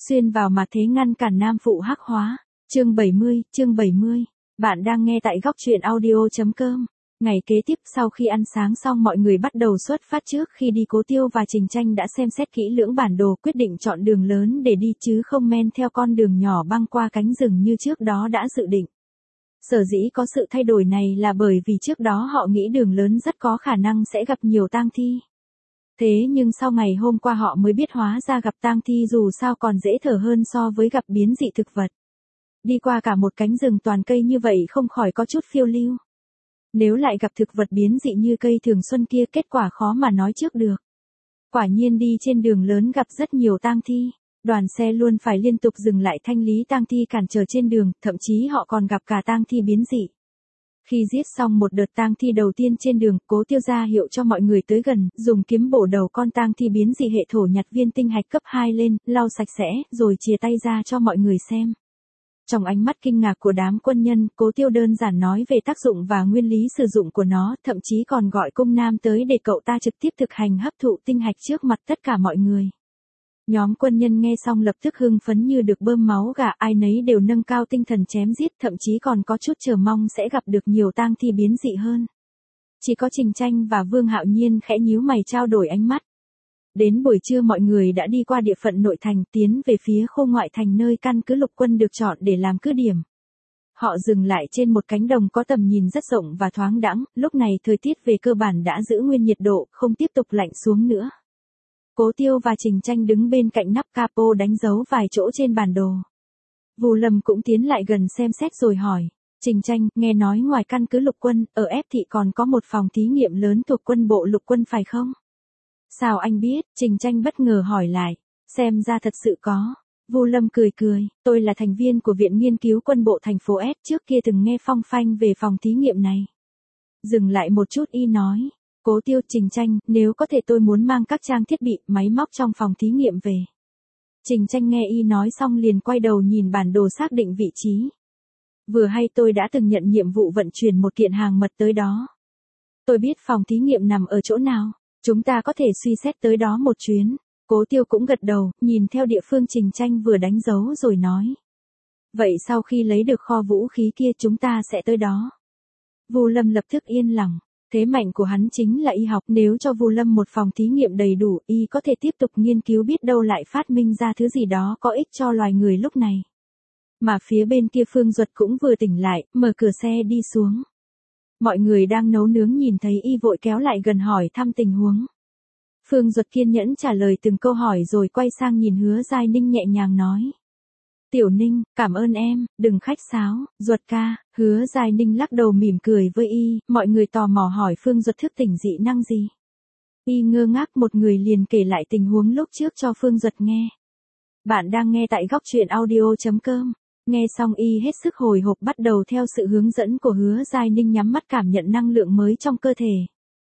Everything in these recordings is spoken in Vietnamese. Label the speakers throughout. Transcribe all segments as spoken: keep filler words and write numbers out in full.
Speaker 1: Xuyên vào mặt thế ngăn cản nam phụ hắc hóa. Chương bảy mươi, chương bảy mươi. Bạn đang nghe tại góc truyện audio chấm com. Ngày kế tiếp sau khi ăn sáng xong mọi người bắt đầu xuất phát. Trước khi đi Cố Tiêu và Trình Tranh đã xem xét kỹ lưỡng bản đồ, quyết định chọn đường lớn để đi chứ không men theo con đường nhỏ băng qua cánh rừng như trước đó đã dự định. Sở dĩ có sự thay đổi này là bởi vì trước đó họ nghĩ đường lớn rất có khả năng sẽ gặp nhiều tang thi. Thế nhưng sau ngày hôm qua họ mới biết hóa ra gặp tang thi dù sao còn dễ thở hơn so với gặp biến dị thực vật. Đi qua cả một cánh rừng toàn cây như vậy không khỏi có chút phiêu lưu. Nếu lại gặp thực vật biến dị như cây thường xuân kia, kết quả khó mà nói trước được. Quả nhiên đi trên đường lớn gặp rất nhiều tang thi. Đoàn xe luôn phải liên tục dừng lại thanh lý tang thi cản trở trên đường, thậm chí họ còn gặp cả tang thi biến dị. Khi giết xong một đợt tang thi đầu tiên trên đường, Cố Tiêu ra hiệu cho mọi người tới gần, dùng kiếm bổ đầu con tang thi biến dị hệ thổ nhặt viên tinh hạch cấp hai lên, lau sạch sẽ, rồi chìa tay ra cho mọi người xem. Trong ánh mắt kinh ngạc của đám quân nhân, Cố Tiêu đơn giản nói về tác dụng và nguyên lý sử dụng của nó, thậm chí còn gọi Cung Nam tới để cậu ta trực tiếp thực hành hấp thụ tinh hạch trước mặt tất cả mọi người. Nhóm quân nhân nghe xong lập tức hưng phấn như được bơm máu gà, ai nấy đều nâng cao tinh thần chém giết, thậm chí còn có chút chờ mong sẽ gặp được nhiều tang thi biến dị hơn. Chỉ có Trình Tranh và Vương Hạo Nhiên khẽ nhíu mày trao đổi ánh mắt. Đến buổi trưa mọi người đã đi qua địa phận nội thành, tiến về phía khu ngoại thành nơi căn cứ lục quân được chọn để làm cứ điểm. Họ dừng lại trên một cánh đồng có tầm nhìn rất rộng và thoáng đãng, lúc này thời tiết về cơ bản đã giữ nguyên nhiệt độ, không tiếp tục lạnh xuống nữa. Cố Tiêu và Trình Tranh đứng bên cạnh nắp capo đánh dấu vài chỗ trên bản đồ. Vu Lâm cũng tiến lại gần xem xét rồi hỏi. Trình Tranh, nghe nói ngoài căn cứ lục quân, ở F thị còn có một phòng thí nghiệm lớn thuộc quân bộ lục quân phải không? Sao anh biết? Trình Tranh bất ngờ hỏi lại. Xem ra thật sự có. Vu Lâm cười cười, tôi là thành viên của Viện Nghiên cứu Quân bộ thành phố S, trước kia từng nghe phong phanh về phòng thí nghiệm này. Dừng lại một chút y nói. Cố Tiêu, Trình Tranh, nếu có thể tôi muốn mang các trang thiết bị, máy móc trong phòng thí nghiệm về. Trình Tranh nghe y nói xong liền quay đầu nhìn bản đồ xác định vị trí. Vừa hay tôi đã từng nhận nhiệm vụ vận chuyển một kiện hàng mật tới đó. Tôi biết phòng thí nghiệm nằm ở chỗ nào, chúng ta có thể suy xét tới đó một chuyến. Cố Tiêu cũng gật đầu, nhìn theo địa phương Trình Tranh vừa đánh dấu rồi nói. Vậy sau khi lấy được kho vũ khí kia chúng ta sẽ tới đó. Vu Lâm lập tức yên lòng. Thế mạnh của hắn chính là y học, nếu cho Vu Lâm một phòng thí nghiệm đầy đủ, y có thể tiếp tục nghiên cứu biết đâu lại phát minh ra thứ gì đó có ích cho loài người lúc này. Mà phía bên kia Phương Duật cũng vừa tỉnh lại, mở cửa xe đi xuống. Mọi người đang nấu nướng nhìn thấy y vội kéo lại gần hỏi thăm tình huống. Phương Duật kiên nhẫn trả lời từng câu hỏi rồi quay sang nhìn Hứa Giai Ninh nhẹ nhàng nói. Tiểu Ninh, cảm ơn em, đừng khách sáo, Duật ca. Hứa Giai Ninh lắc đầu mỉm cười với y, mọi người tò mò hỏi Phương Duật thức tỉnh dị năng gì. Y ngơ ngác một người liền kể lại tình huống lúc trước cho Phương Duật nghe. Bạn đang nghe tại góc truyện audio chấm com. Nghe xong y hết sức hồi hộp bắt đầu theo sự hướng dẫn của Hứa Giai Ninh nhắm mắt cảm nhận năng lượng mới trong cơ thể.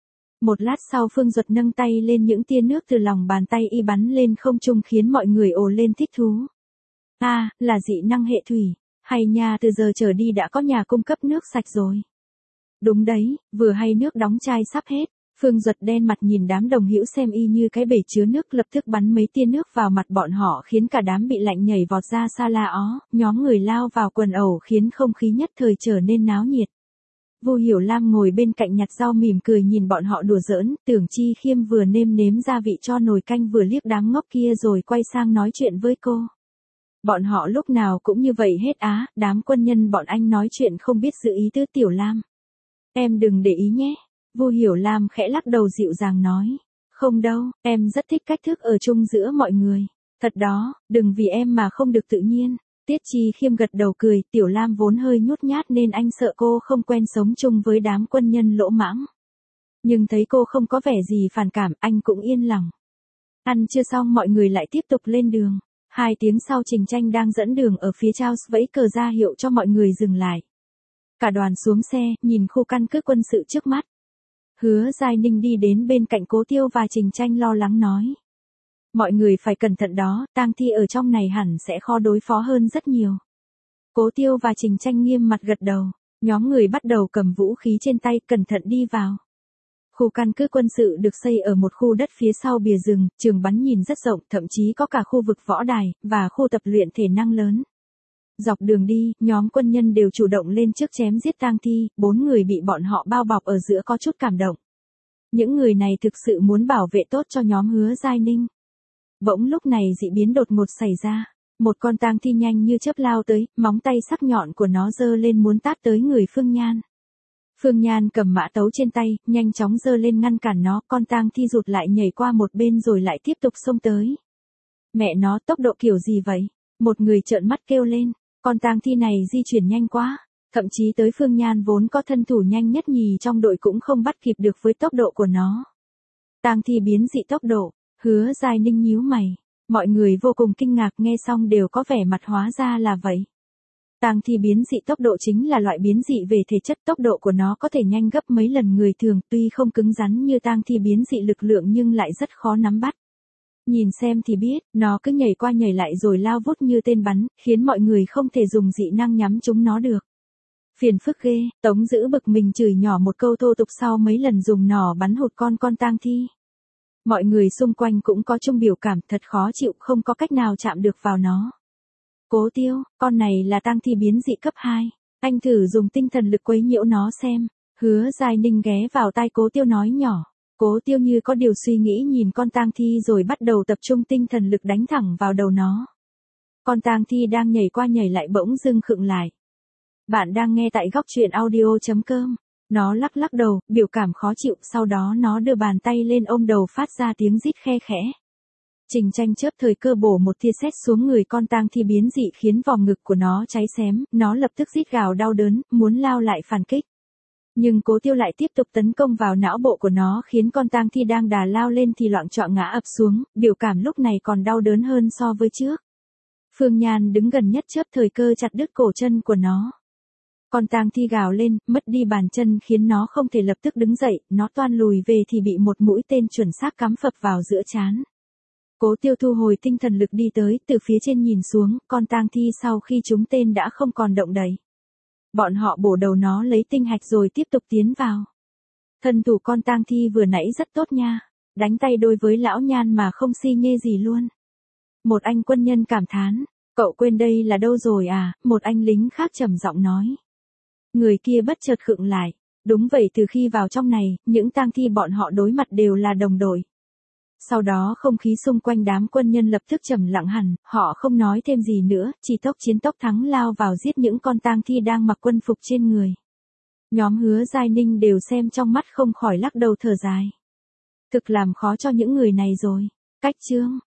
Speaker 1: Một lát sau Phương Duật nâng tay lên, những tia nước từ lòng bàn tay y bắn lên không trung khiến mọi người ồ lên thích thú. A, à, là dị năng hệ thủy, hay nha, từ giờ trở đi đã có nhà cung cấp nước sạch rồi. Đúng đấy, vừa hay nước đóng chai sắp hết. Phương Duật đen mặt nhìn đám đồng hữu xem y như cái bể chứa nước, lập tức bắn mấy tia nước vào mặt bọn họ khiến cả đám bị lạnh nhảy vọt ra xa la ó, nhóm người lao vào quần ẩu khiến không khí nhất thời trở nên náo nhiệt. Vu Hiểu Lam ngồi bên cạnh nhặt rau mỉm cười nhìn bọn họ đùa giỡn, Tưởng Chi Khiêm vừa nêm nếm gia vị cho nồi canh vừa liếc đám ngốc kia rồi quay sang nói chuyện với cô. Bọn họ lúc nào cũng như vậy hết á, đám quân nhân bọn anh nói chuyện không biết giữ ý tứ Tiểu Lam. Em đừng để ý nhé. Vu Hiểu Lam khẽ lắc đầu dịu dàng nói. Không đâu, em rất thích cách thức ở chung giữa mọi người. Thật đó, đừng vì em mà không được tự nhiên. Tiết Chi Khiêm gật đầu cười, Tiểu Lam vốn hơi nhút nhát nên anh sợ cô không quen sống chung với đám quân nhân lỗ mãng. Nhưng thấy cô không có vẻ gì phản cảm, anh cũng yên lòng. Ăn chưa xong mọi người lại tiếp tục lên đường. Hai tiếng sau Trình Tranh đang dẫn đường ở phía Charles vẫy cờ ra hiệu cho mọi người dừng lại. Cả đoàn xuống xe, nhìn khu căn cứ quân sự trước mắt. Hứa Giai Ninh đi đến bên cạnh Cố Tiêu và Trình Tranh lo lắng nói. Mọi người phải cẩn thận đó, tang thi ở trong này hẳn sẽ khó đối phó hơn rất nhiều. Cố Tiêu và Trình Tranh nghiêm mặt gật đầu, nhóm người bắt đầu cầm vũ khí trên tay cẩn thận đi vào. Khu căn cứ quân sự được xây ở một khu đất phía sau bìa rừng, trường bắn nhìn rất rộng, thậm chí có cả khu vực võ đài, và khu tập luyện thể năng lớn. Dọc đường đi, nhóm quân nhân đều chủ động lên trước chém giết tang thi, bốn người bị bọn họ bao bọc ở giữa có chút cảm động. Những người này thực sự muốn bảo vệ tốt cho nhóm Hứa Giai Ninh. Bỗng lúc này dị biến đột ngột xảy ra. Một con tang thi nhanh như chớp lao tới, móng tay sắc nhọn của nó giơ lên muốn tát tới người Phương Nhan. Phương Nhan cầm mã tấu trên tay, nhanh chóng giơ lên ngăn cản nó, con tang thi rụt lại nhảy qua một bên rồi lại tiếp tục xông tới. Mẹ nó, tốc độ kiểu gì vậy? Một người trợn mắt kêu lên, con tang thi này di chuyển nhanh quá, thậm chí tới Phương Nhan vốn có thân thủ nhanh nhất nhì trong đội cũng không bắt kịp được với tốc độ của nó. Tang thi biến dị tốc độ, Hứa Giai Ninh nhíu mày, mọi người vô cùng kinh ngạc nghe xong đều có vẻ mặt hóa ra là vậy. Tang thi biến dị tốc độ chính là loại biến dị về thể chất, tốc độ của nó có thể nhanh gấp mấy lần người thường, tuy không cứng rắn như tang thi biến dị lực lượng nhưng lại rất khó nắm bắt. Nhìn xem thì biết, nó cứ nhảy qua nhảy lại rồi lao vút như tên bắn, khiến mọi người không thể dùng dị năng nhắm trúng nó được. Phiền phức ghê, Tống Dữ bực mình chửi nhỏ một câu thô tục sau mấy lần dùng nỏ bắn hụt con con tang thi. Mọi người xung quanh cũng có chung biểu cảm, thật khó chịu, không có cách nào chạm được vào nó. Cố Tiêu, con này là tang thi biến dị cấp hai, anh thử dùng tinh thần lực quấy nhiễu nó xem. Hứa Giai Ninh ghé vào tai Cố Tiêu nói nhỏ. Cố Tiêu như có điều suy nghĩ nhìn con tang thi rồi bắt đầu tập trung tinh thần lực đánh thẳng vào đầu nó. Con tang thi đang nhảy qua nhảy lại bỗng dưng khựng lại. Bạn đang nghe tại góc truyện audio chấm com. Nó lắc lắc đầu, biểu cảm khó chịu, sau đó nó đưa bàn tay lên ôm đầu phát ra tiếng rít khe khẽ. Trình Tranh chớp thời cơ bổ một tia sét xuống người con tang thi biến dị khiến vòng ngực của nó cháy xém, nó lập tức rít gào đau đớn, muốn lao lại phản kích. Nhưng Cố Tiêu lại tiếp tục tấn công vào não bộ của nó khiến con tang thi đang đà lao lên thì loạng choạng ngã ập xuống, biểu cảm lúc này còn đau đớn hơn so với trước. Phương Nhan đứng gần nhất chớp thời cơ chặt đứt cổ chân của nó. Con tang thi gào lên, mất đi bàn chân khiến nó không thể lập tức đứng dậy, nó toan lùi về thì bị một mũi tên chuẩn xác cắm phập vào giữa trán. Cố Tiêu thu hồi tinh thần lực đi tới, từ phía trên nhìn xuống, con tang thi sau khi trúng tên đã không còn động đậy. Bọn họ bổ đầu nó lấy tinh hạch rồi tiếp tục tiến vào. Thân thủ con tang thi vừa nãy rất tốt nha, đánh tay đôi với lão Nhan mà không si nhê gì luôn. Một anh quân nhân cảm thán, cậu quên đây là đâu rồi à, một anh lính khác trầm giọng nói. Người kia bất chợt khựng lại, đúng vậy, từ khi vào trong này, những tang thi bọn họ đối mặt đều là đồng đội. Sau đó không khí xung quanh đám quân nhân lập tức trầm lặng hẳn, họ không nói thêm gì nữa, chỉ tốc chiến tốc thắng lao vào giết những con tang thi đang mặc quân phục trên người. Nhóm Hứa Giai Ninh đều xem trong mắt không khỏi lắc đầu thở dài. Thực làm khó cho những người này rồi. Cách chương